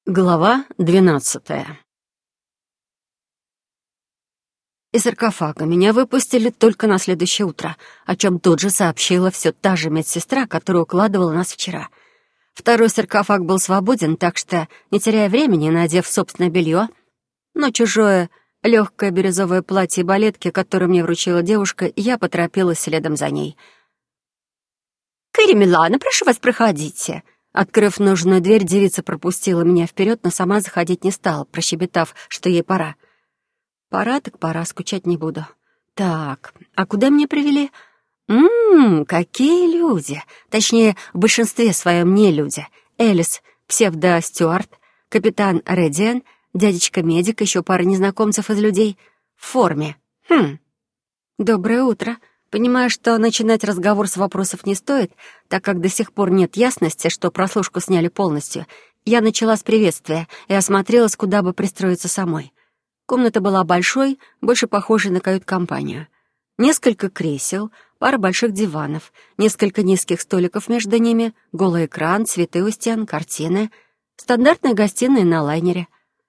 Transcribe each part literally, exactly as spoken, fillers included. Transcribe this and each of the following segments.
Глава двенадцатая. Из саркофага меня выпустили только на следующее утро, о чем тут же сообщила все та же медсестра, которая укладывала нас вчера. Второй саркофаг был свободен, так что, не теряя времени, надев собственное белье, но чужое легкое бирюзовое платье и балетки, которое мне вручила девушка, я поторопилась следом за ней. «Кэрри Милана, прошу вас, проходите». Открыв нужную дверь, девица пропустила меня вперед, но сама заходить не стала, прощебетав, что ей пора. Пора так пора, скучать не буду. Так, а куда меня привели? Ммм, какие люди! Точнее, в большинстве своем не люди. Элис, псевдо-стюарт, капитан Редиан, дядечка-медик, еще пара незнакомцев из людей. В форме. Хм. Доброе утро. Понимая, что начинать разговор с вопросов не стоит, так как до сих пор нет ясности, что прослушку сняли полностью, я начала с приветствия и осмотрелась, куда бы пристроиться самой. Комната была большой, больше похожей на кают-компанию. Несколько кресел, пара больших диванов, несколько низких столиков между ними, голый экран, цветы у стен, картины. Стандартная гостиная на лайнере.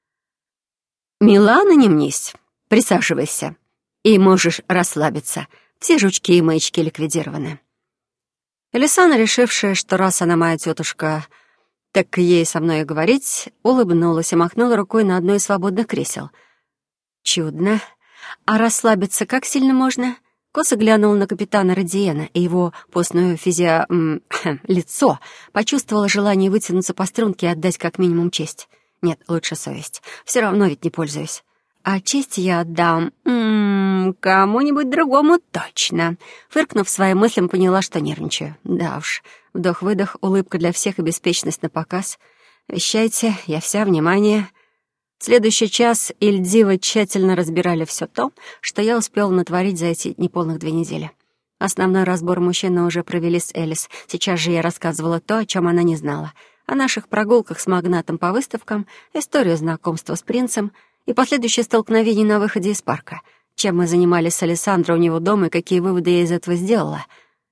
«Милана, не мнись, присаживайся, и можешь расслабиться». Все жучки и маячки ликвидированы. Элисана, решившая, что раз она моя тетушка, так ей со мной и говорить, улыбнулась и махнула рукой на одно из свободных кресел. Чудно. А расслабиться как сильно можно? Косо глянула на капитана Родиена, и его постное физио... лицо почувствовала желание вытянуться по струнке и отдать как минимум честь. Нет, лучше совесть. Все равно ведь не пользуюсь. А честь я отдам м-м, кому-нибудь другому точно. Фыркнув своим мыслям, поняла, что нервничаю. Да уж, вдох-выдох, улыбка для всех и беспечность на показ. Вещайте, я вся внимание. В следующий час Ильдивы тщательно разбирали все то, что я успела натворить за эти неполных две недели. Основной разбор мужчины уже провели с Элис. Сейчас же я рассказывала то, о чем она не знала. О наших прогулках с магнатом по выставкам, историю знакомства с принцем и последующее столкновение на выходе из парка. Чем мы занимались с Алессандро у него дома и какие выводы я из этого сделала.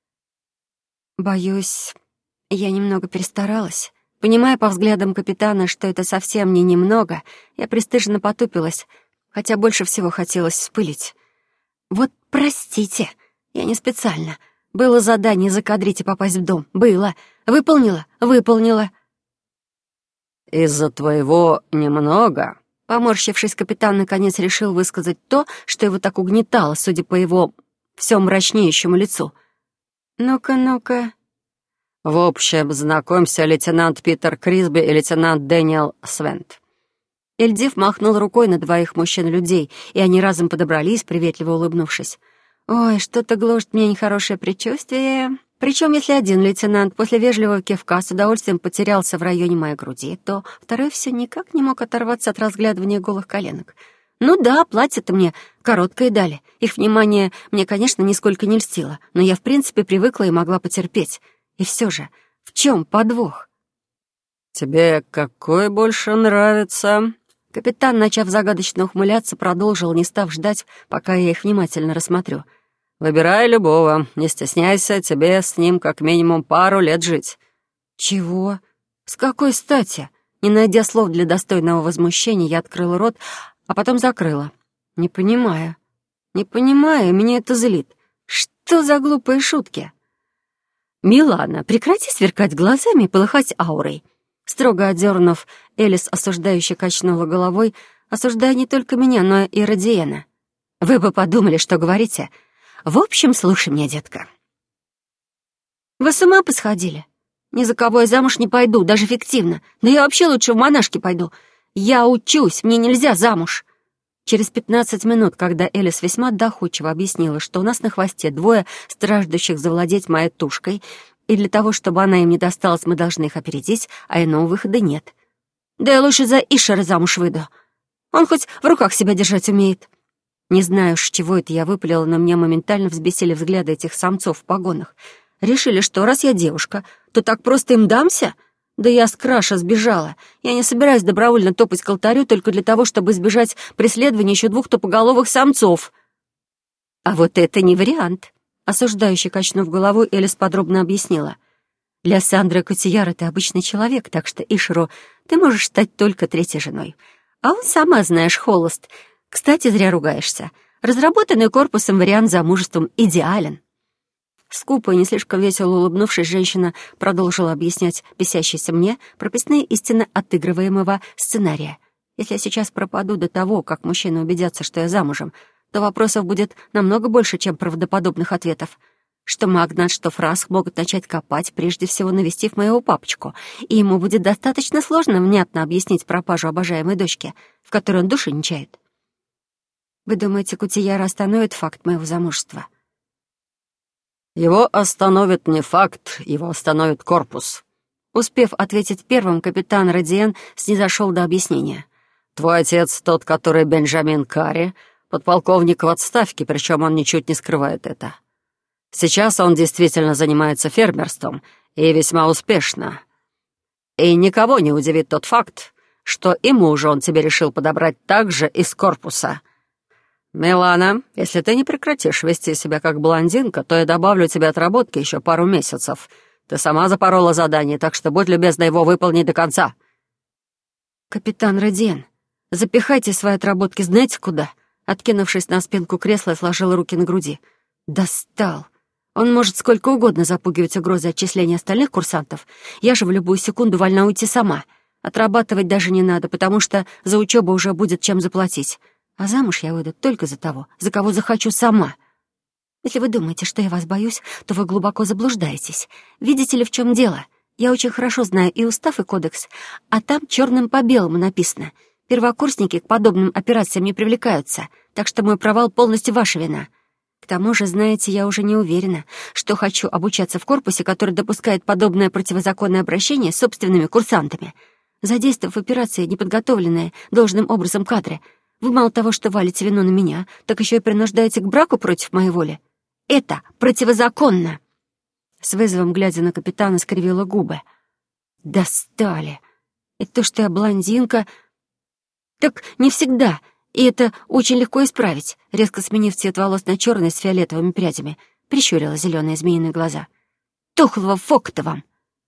Боюсь, я немного перестаралась. Понимая по взглядам капитана, что это совсем не немного, я пристыженно потупилась, хотя больше всего хотелось вспылить. Вот простите, я не специально. Было задание закадрить и попасть в дом. Было. Выполнила? Выполнила. «Из-за твоего немного...» Поморщившись, капитан наконец решил высказать то, что его так угнетало, судя по его все мрачнеющему лицу. «Ну-ка, ну-ка...» «В общем, знакомься, лейтенант Питер Крисби и лейтенант Дэниел Свент». Эльдив махнул рукой на двоих мужчин-людей, и они разом подобрались, приветливо улыбнувшись. «Ой, что-то гложет мне нехорошее предчувствие...» Причем, если один лейтенант после вежливого кивка с удовольствием потерялся в районе моей груди, то второй все никак не мог оторваться от разглядывания голых коленок. Ну да, платье-то мне короткое дали. Их внимание мне, конечно, нисколько не льстило, но я, в принципе, привыкла и могла потерпеть. И все же, в чем подвох? «Тебе какой больше нравится?» Капитан, начав загадочно ухмыляться, продолжил, не став ждать, пока я их внимательно рассмотрю. «Выбирай любого, не стесняйся, тебе с ним как минимум пару лет жить». «Чего? С какой стати?» Не найдя слов для достойного возмущения, я открыла рот, а потом закрыла. «Не понимаю. Не понимаю, меня это злит. Что за глупые шутки?» «Милана, прекрати сверкать глазами и полыхать аурой». Строго одернув, Элис осуждающе качнула головой, осуждая не только меня, но и Родиена. «Вы бы подумали, что говорите. В общем, слушай меня, детка». «Вы с ума посходили? Ни за кого я замуж не пойду, даже фиктивно. Да я вообще лучше в монашки пойду. Я учусь, мне нельзя замуж». Через пятнадцать минут, когда Элис весьма доходчиво объяснила, что у нас на хвосте двое страждущих завладеть моей тушкой, и для того, чтобы она им не досталась, мы должны их опередить, а иного выхода нет. Да я лучше за Ишера замуж выйду. Он хоть в руках себя держать умеет. Не знаю уж, чего это я выпалила, но меня моментально взбесили взгляды этих самцов в погонах. Решили, что раз я девушка, то так просто им дамся? Да я с краша сбежала. Я не собираюсь добровольно топать к алтарю только для того, чтобы избежать преследования еще двух тупоголовых самцов. А вот это не вариант. Осуждающе качнув головой, Элис подробно объяснила. Для Сандры Котияра ты обычный человек, так что Ишеру ты можешь стать только третьей женой. А он, сама знаешь, холост. Кстати, зря ругаешься. Разработанный корпусом вариант замужеством идеален». Скупо и не слишком весело улыбнувшись, женщина продолжила объяснять бесящейся мне прописные истины отыгрываемого сценария. Если я сейчас пропаду до того, как мужчины убедятся, что я замужем, то вопросов будет намного больше, чем правдоподобных ответов. Что Магнат, что Фраск могут начать копать, прежде всего навестив моего папочку, и ему будет достаточно сложно внятно объяснить пропажу обожаемой дочки, в которой он души не чает. Вы думаете, Кутияра остановит факт моего замужества? «Его остановит не факт, его остановит корпус». Успев ответить первым, капитан Родиен снизошел до объяснения. «Твой отец, тот, который Бенджамин Карри, подполковник в отставке, причем он ничуть не скрывает это. Сейчас он действительно занимается фермерством, и весьма успешно. И никого не удивит тот факт, что и мужа он тебе решил подобрать также из корпуса. Милана, если ты не прекратишь вести себя как блондинка, то я добавлю тебе отработки еще пару месяцев. Ты сама запорола задание, так что будь любезна его выполнить до конца». «Капитан Родиен, запихайте свои отработки знаете куда?» Откинувшись на спинку кресла, сложила руки на груди. «Достал. Он может сколько угодно запугивать угрозы отчисления остальных курсантов. Я же в любую секунду вольна уйти сама. Отрабатывать даже не надо, потому что за учебу уже будет чем заплатить. А замуж я выйду только за того, за кого захочу сама. Если вы думаете, что я вас боюсь, то вы глубоко заблуждаетесь. Видите ли, в чем дело? Я очень хорошо знаю и устав, и кодекс, а там черным по белому написано. Первокурсники к подобным операциям не привлекаются, так что мой провал полностью ваша вина. К тому же, знаете, я уже не уверена, что хочу обучаться в корпусе, который допускает подобное противозаконное обращение с собственными курсантами. Задействовав операции, неподготовленные должным образом кадры, вы мало того, что валите вину на меня, так еще и принуждаете к браку против моей воли. Это противозаконно!» С вызовом, глядя на капитана, скривила губы. «Достали! И то, что я блондинка... Так не всегда, и это очень легко исправить», резко сменив цвет волос на черный с фиолетовыми прядями, прищурила зеленые змеиные глаза. «Тухлого фокта вам!»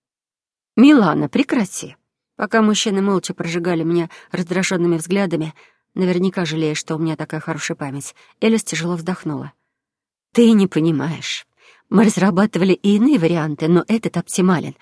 «Милана, прекрати!» Пока мужчины молча прожигали меня раздраженными взглядами, наверняка жалея, что у меня такая хорошая память, Элис тяжело вздохнула. «Ты не понимаешь. Мы разрабатывали и иные варианты, но этот оптимален.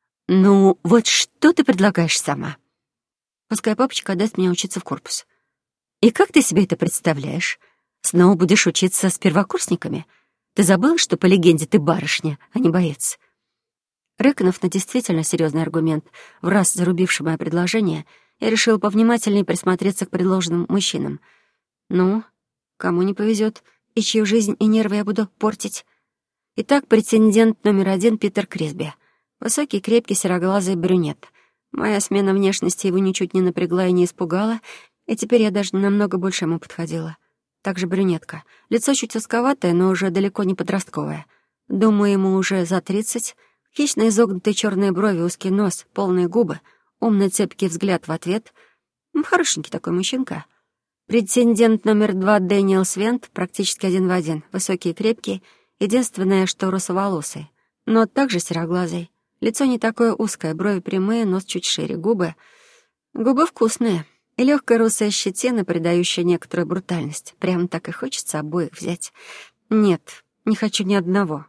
Ну, вот что ты предлагаешь сама? Пускай папочка отдаст меня учиться в корпус. И как ты себе это представляешь? Снова будешь учиться с первокурсниками? Ты забыла, что по легенде ты барышня, а не боец?» Рыкнув на действительно серьезный аргумент, в раз зарубивший мое предложение, я решила повнимательнее присмотреться к предложенным мужчинам. Ну, кому не повезет, и чью жизнь и нервы я буду портить? Итак, претендент номер один — Питер Крисби. Высокий, крепкий, сероглазый брюнет. Моя смена внешности его ничуть не напрягла и не испугала, и теперь я даже намного больше ему подходила. Также брюнетка. Лицо чуть узковатое, но уже далеко не подростковое. Думаю, ему уже за тридцать. Хищно изогнутые черные брови, узкий нос, полные губы, умный цепкий взгляд в ответ. Хорошенький такой мужчинка. Претендент номер два — Дэниел Свент, практически один в один. Высокий и крепкий. Единственное, что русоволосый, но также сероглазый. Лицо не такое узкое, брови прямые, нос чуть шире, губы... Губы вкусные. И легкая русая щетина, придающая некоторую брутальность. Прямо так и хочется обоих взять. Нет, не хочу ни одного.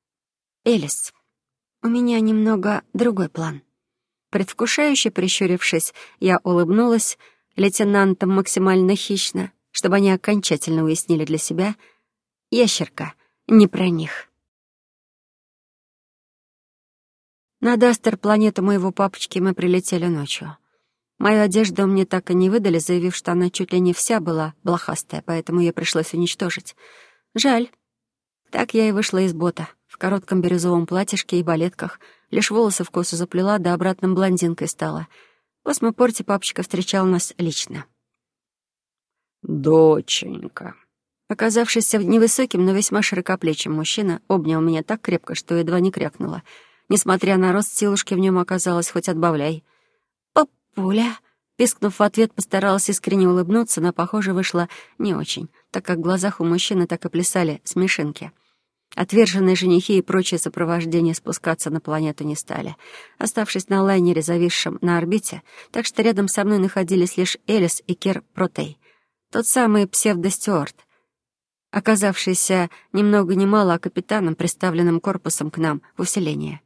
Элис, у меня немного другой план. Предвкушающе прищурившись, я улыбнулась лейтенантам максимально хищно, чтобы они окончательно уяснили для себя: ящерка не про них. На Дастер, планету моего папочки, мы прилетели ночью. Мою одежду мне так и не выдали, заявив, что она чуть ли не вся была блохастая, поэтому ее пришлось уничтожить. Жаль. Так я и вышла из бота, в коротком бирюзовом платьишке и балетках, лишь волосы в косу заплела, да обратно блондинкой стала. В космопорте папочка встречал нас лично. «Доченька». Оказавшийся невысоким, но весьма широкоплечим мужчина обнял меня так крепко, что едва не крякнула. Несмотря на рост, силушки в нем оказалось хоть отбавляй. «Папуля!» Пискнув в ответ, постаралась искренне улыбнуться, но, похоже, вышло не очень, так как в глазах у мужчины так и плясали смешинки. Отверженные женихи и прочее сопровождение спускаться на планету не стали, оставшись на лайнере, зависшем на орбите, так что рядом со мной находились лишь Элис и Кер Протей, тот самый псевдостюард, оказавшийся ни много ни мало а капитаном, приставленным корпусом к нам в усиление.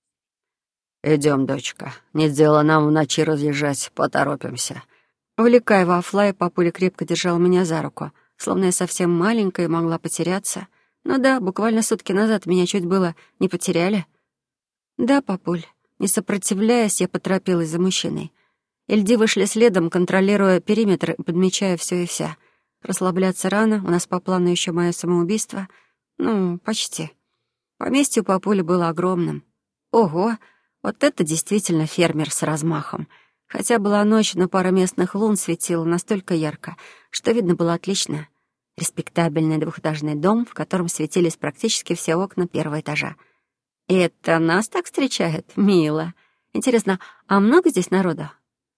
«Идем, дочка. Не дело нам в ночи разъезжать, поторопимся». Увлекая во флай, папуля крепко держал меня за руку, словно я совсем маленькая и могла потеряться. Ну да, буквально сутки назад меня чуть было не потеряли. Да, папуль, не сопротивляясь, я поторопилась за мужчиной. Эльди вышли следом, контролируя периметр и подмечая все и вся. Расслабляться рано, у нас по плану еще мое самоубийство. Ну, почти. Поместье у папули было огромным. Ого, вот это действительно фермер с размахом. Хотя была ночь, но пара местных лун светила настолько ярко, что видно было отлично. Респектабельный двухэтажный дом, в котором светились практически все окна первого этажа. И это нас так встречает? Мило. Интересно, а много здесь народа?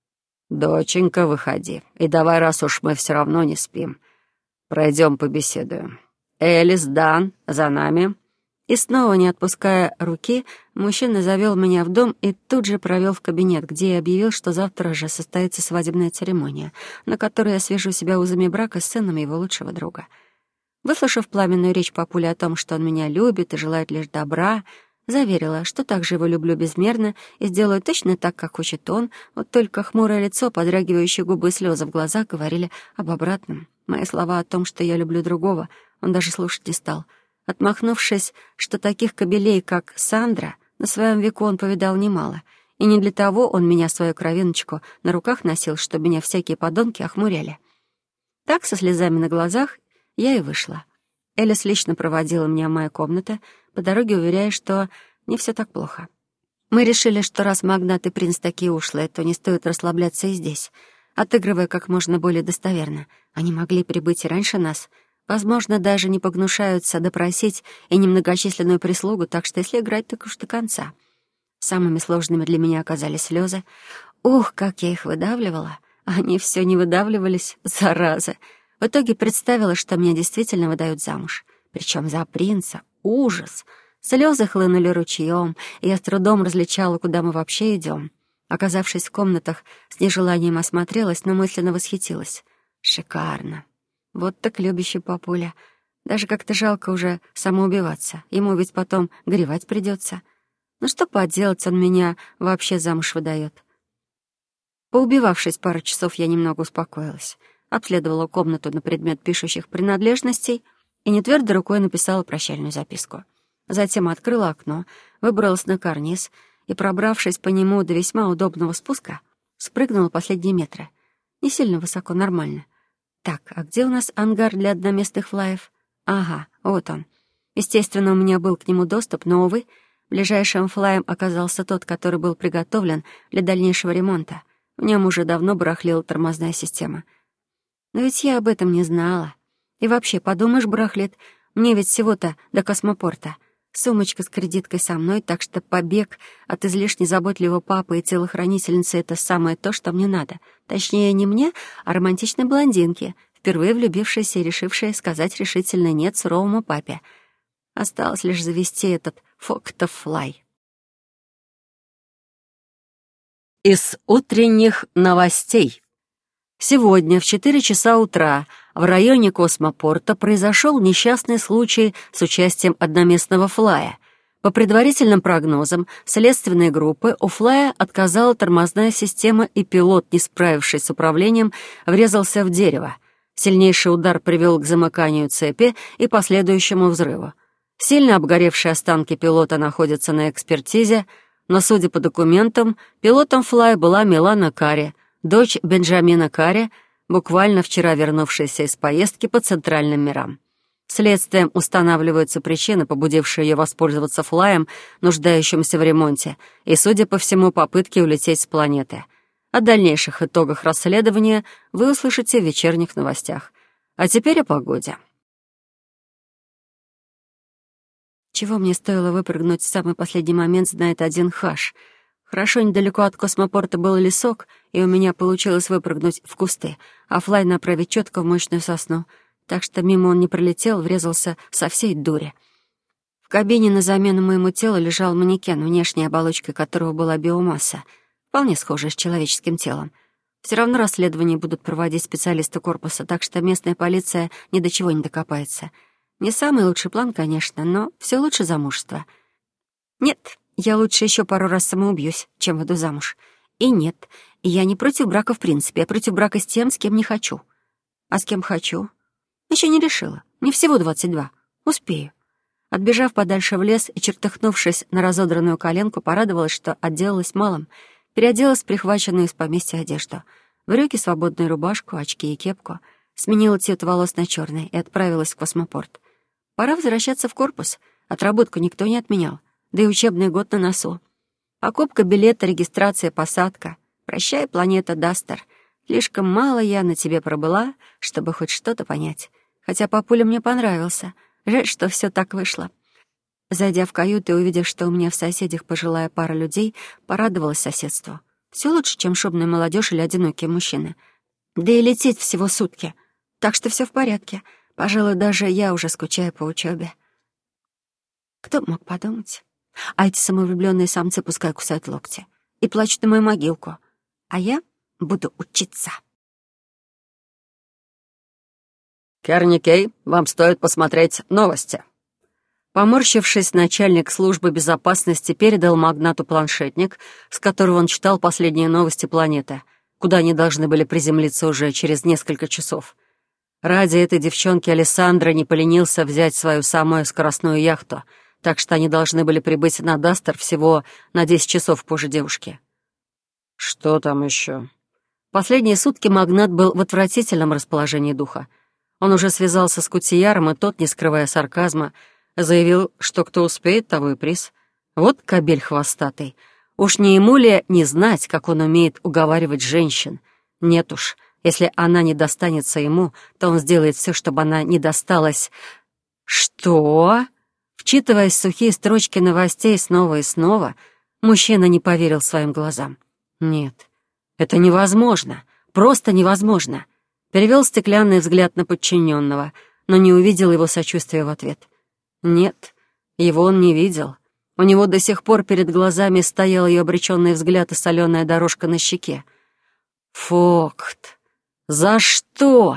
«Доченька, выходи. И давай, раз уж мы все равно не спим, пройдем побеседуем. Элис, Дан, за нами». И снова, не отпуская руки, мужчина завел меня в дом и тут же провел в кабинет, где я объявил, что завтра же состоится свадебная церемония, на которой я свяжу себя узами брака с сыном его лучшего друга. Выслушав пламенную речь папули о том, что он меня любит и желает лишь добра, заверила, что также его люблю безмерно и сделаю точно так, как хочет он, вот только хмурое лицо, подрагивающие губы и слезы в глазах говорили об обратном. Мои слова о том, что я люблю другого, он даже слушать не стал. Отмахнувшись, что таких кобелей, как Сандра, на своем веку он повидал немало, и не для того он меня, свою кровиночку, на руках носил, чтобы меня всякие подонки охмуряли. Так, со слезами на глазах, я и вышла. Элис лично проводила меня в мою комнату, по дороге уверяя, что не все так плохо. Мы решили, что раз магнат и принц такие ушлые, то не стоит расслабляться и здесь, отыгрывая как можно более достоверно. Они могли прибыть и раньше нас — возможно, даже не погнушаются допросить и немногочисленную прислугу, так что если играть, так уж до конца. Самыми сложными для меня оказались слезы. Ух, как я их выдавливала! Они все не выдавливались, зараза. В итоге представила, что меня действительно выдают замуж. Причем за принца. Ужас! Слезы хлынули ручьем, и я с трудом различала, куда мы вообще идем. Оказавшись в комнатах, с нежеланием осмотрелась, но мысленно восхитилась. Шикарно! Вот так любящий папуля. Даже как-то жалко уже самоубиваться. Ему ведь потом горевать придется. Ну что поделать, он меня вообще замуж выдает. Поубивавшись пару часов, я немного успокоилась. Обследовала комнату на предмет пишущих принадлежностей и нетвердой рукой написала прощальную записку. Затем открыла окно, выбралась на карниз и, пробравшись по нему до весьма удобного спуска, спрыгнула последние метры. Не сильно высоко, нормально. Так, а где у нас ангар для одноместных флаев? Ага, вот он. Естественно, у меня был к нему доступ, но, увы, ближайшим флаем оказался тот, который был приготовлен для дальнейшего ремонта. В нем уже давно барахлила тормозная система. Но ведь я об этом не знала. И вообще, подумаешь, барахлит, мне ведь всего-то до космопорта. Сумочка с кредиткой со мной, так что побег от излишне заботливого папы и телохранительницы — это самое то, что мне надо. Точнее, не мне, а романтичной блондинке, впервые влюбившейся и решившей сказать решительно «нет» суровому папе. Осталось лишь завести этот фоктофлай. Из утренних новостей. Сегодня в четыре часа утра в районе космопорта произошел несчастный случай с участием одноместного флая. По предварительным прогнозам следственной группы у флая отказала тормозная система, и пилот, не справившись с управлением, врезался в дерево. Сильнейший удар привел к замыканию цепи и последующему взрыву. Сильно обгоревшие останки пилота находятся на экспертизе, но, судя по документам, пилотом флая была Милана Карри, дочь Бенджамина Карри, буквально вчера вернувшаяся из поездки по центральным мирам. Следствием устанавливаются причины, побудившие ее воспользоваться флаем, нуждающимся в ремонте, и, судя по всему, попытки улететь с планеты. О дальнейших итогах расследования вы услышите в вечерних новостях. А теперь о погоде. Чего мне стоило выпрыгнуть в самый последний момент, знает один хаш. Хорошо, недалеко от космопорта был лесок, и у меня получилось выпрыгнуть в кусты, а флай направить четко в мощную сосну, так что мимо он не пролетел, врезался со всей дури. кабине на замену моему телу лежал манекен, внешней оболочкой которого была биомасса, вполне схожая с человеческим телом. Все равно расследование будут проводить специалисты корпуса, так что местная полиция ни до чего не докопается. Не самый лучший план, конечно, но все лучше замужества. Нет, я лучше еще пару раз самоубьюсь, чем выйду замуж. И нет, я не против брака в принципе, я против брака с тем, с кем не хочу. А с кем хочу? Еще не решила. Мне всего двадцать два. Успею. Отбежав подальше в лес и чертыхнувшись на разодранную коленку, порадовалась, что отделалась малым. Переоделась в прихваченную из поместья одежду. Брюки, свободную рубашку, очки и кепку. Сменила цвет волос на черный и отправилась в космопорт. Пора возвращаться в корпус. Отработку никто не отменял. Да и учебный год на носу. Покупка билета, регистрация, посадка. Прощай, планета Дастер. Слишком мало я на тебе пробыла, чтобы хоть что-то понять. Хотя папуля мне понравился. Жаль, что все так вышло. Зайдя в каюту и увидев, что у меня в соседях пожилая пара людей, порадовалась соседству. Все лучше, чем шумная молодежь или одинокие мужчины. Да и лететь всего сутки. Так что все в порядке. Пожалуй, даже я уже скучаю по учебе. Кто бы мог подумать? А эти самовлюбленные самцы пускай кусают локти и плачут на мою могилку. А я буду учиться. «Керни Кей, вам стоит посмотреть новости». Поморщившись, начальник службы безопасности передал магнату планшетник, с которого он читал последние новости планеты, куда они должны были приземлиться уже через несколько часов. Ради этой девчонки Алессандро не поленился взять свою самую скоростную яхту, так что они должны были прибыть на Дастер всего на десять часов позже девушки. «Что там еще?» Последние сутки магнат был в отвратительном расположении духа. Он уже связался с Кутияром, и тот, не скрывая сарказма, заявил, что кто успеет, того и приз. Вот кобель хвостатый. Уж не ему ли не знать, как он умеет уговаривать женщин? Нет уж, если она не достанется ему, то он сделает все, чтобы она не досталась... Что? Вчитываясь в сухие строчки новостей снова и снова, мужчина не поверил своим глазам. Нет, это невозможно, просто невозможно. Перевел стеклянный взгляд на подчиненного, но не увидел его сочувствия в ответ. Нет, его он не видел. У него до сих пор перед глазами стоял ее обреченный взгляд и соленая дорожка на щеке. Фокт! За что?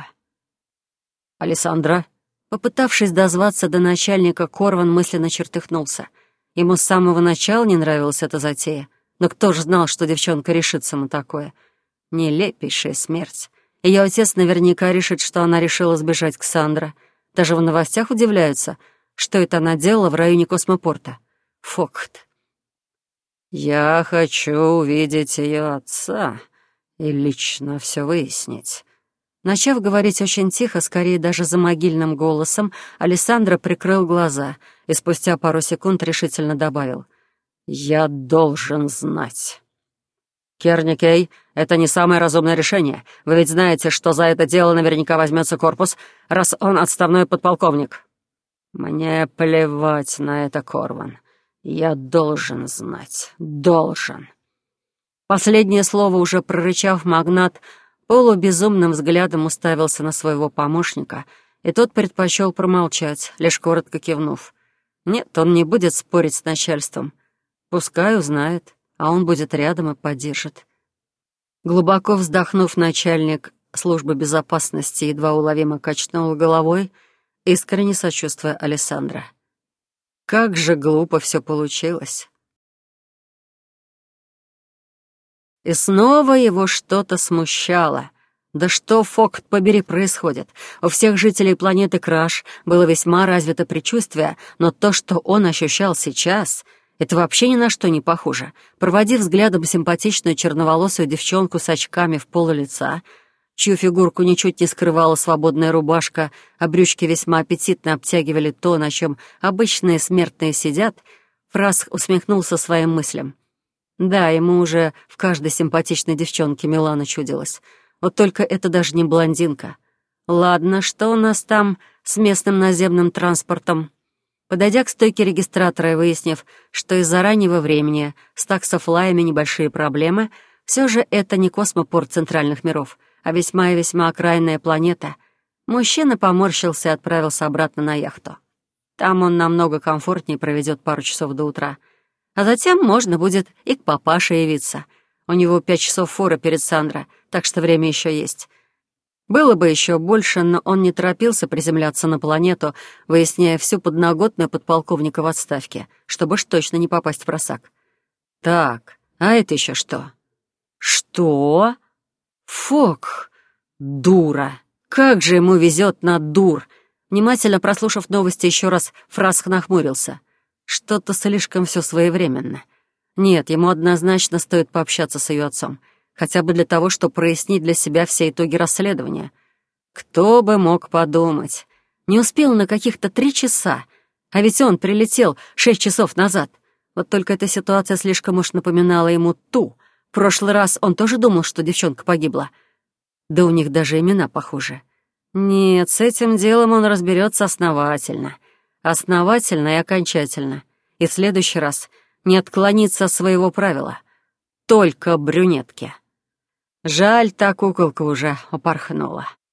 Алессандра, попытавшись дозваться до начальника, Корван мысленно чертыхнулся. Ему с самого начала не нравилась эта затея. Но кто ж знал, что девчонка решится на такое? Нелепейшая смерть. Ее отец наверняка решит, что она решила сбежать к Сандро. Даже в новостях удивляются, что это она делала в районе космопорта. Фокт. «Я хочу увидеть ее отца и лично все выяснить». Начав говорить очень тихо, скорее даже за могильным голосом, Алессандро прикрыл глаза и спустя пару секунд решительно добавил: «Я должен знать». «Керни Кей, это не самое разумное решение. Вы ведь знаете, что за это дело наверняка возьмется корпус, раз он отставной подполковник». «Мне плевать на это, Корван. Я должен знать. Должен». Последнее слово уже прорычав, магнат полубезумным взглядом уставился на своего помощника, и тот предпочел промолчать, лишь коротко кивнув. Нет, он не будет спорить с начальством. Пускай узнает, а он будет рядом и поддержит. Глубоко вздохнув, начальник службы безопасности едва уловимо качнул головой, искренне сочувствуя Алессандро. Как же глупо все получилось. И снова его что-то смущало. Да что, Фокт побери, происходит? У всех жителей планеты Краш было весьма развито предчувствие, но то, что он ощущал сейчас, это вообще ни на что не похоже. Проводив взглядом симпатичную черноволосую девчонку с очками в пол лица, чью фигурку ничуть не скрывала свободная рубашка, а брючки весьма аппетитно обтягивали то, на чем обычные смертные сидят, Фраск усмехнулся своим мыслям. Да, ему уже в каждой симпатичной девчонке Милана чудилась. Вот только это даже не блондинка. Ладно, что у нас там с местным наземным транспортом? Подойдя к стойке регистратора и выяснив, что из-за раннего времени с таксофлаями небольшие проблемы, все же это не космопорт центральных миров, а весьма и весьма окраинная планета, мужчина поморщился и отправился обратно на яхту. Там он намного комфортнее проведет пару часов до утра. А затем можно будет и к папаше явиться. У него пять часов фора перед Сандро, так что время еще есть. Было бы еще больше, но он не торопился приземляться на планету, выясняя всю подноготную подполковника в отставке, чтобы уж точно не попасть в просак. Так, а это еще что? Что? Фок, дура. Как же ему везет на дур. Внимательно прослушав новости еще раз, Фраск нахмурился. Что-то слишком все своевременно. Нет, ему однозначно стоит пообщаться с ее отцом. Хотя бы для того, чтобы прояснить для себя все итоги расследования. Кто бы мог подумать. Не успел на каких-то три часа. А ведь он прилетел шесть часов назад. Вот только эта ситуация слишком уж напоминала ему ту. В прошлый раз он тоже думал, что девчонка погибла. Да у них даже имена похожи. Нет, с этим делом он разберется основательно. Основательно и окончательно. И в следующий раз не отклонится от своего правила. Только брюнетки. Жаль, та куколка уже упорхнула.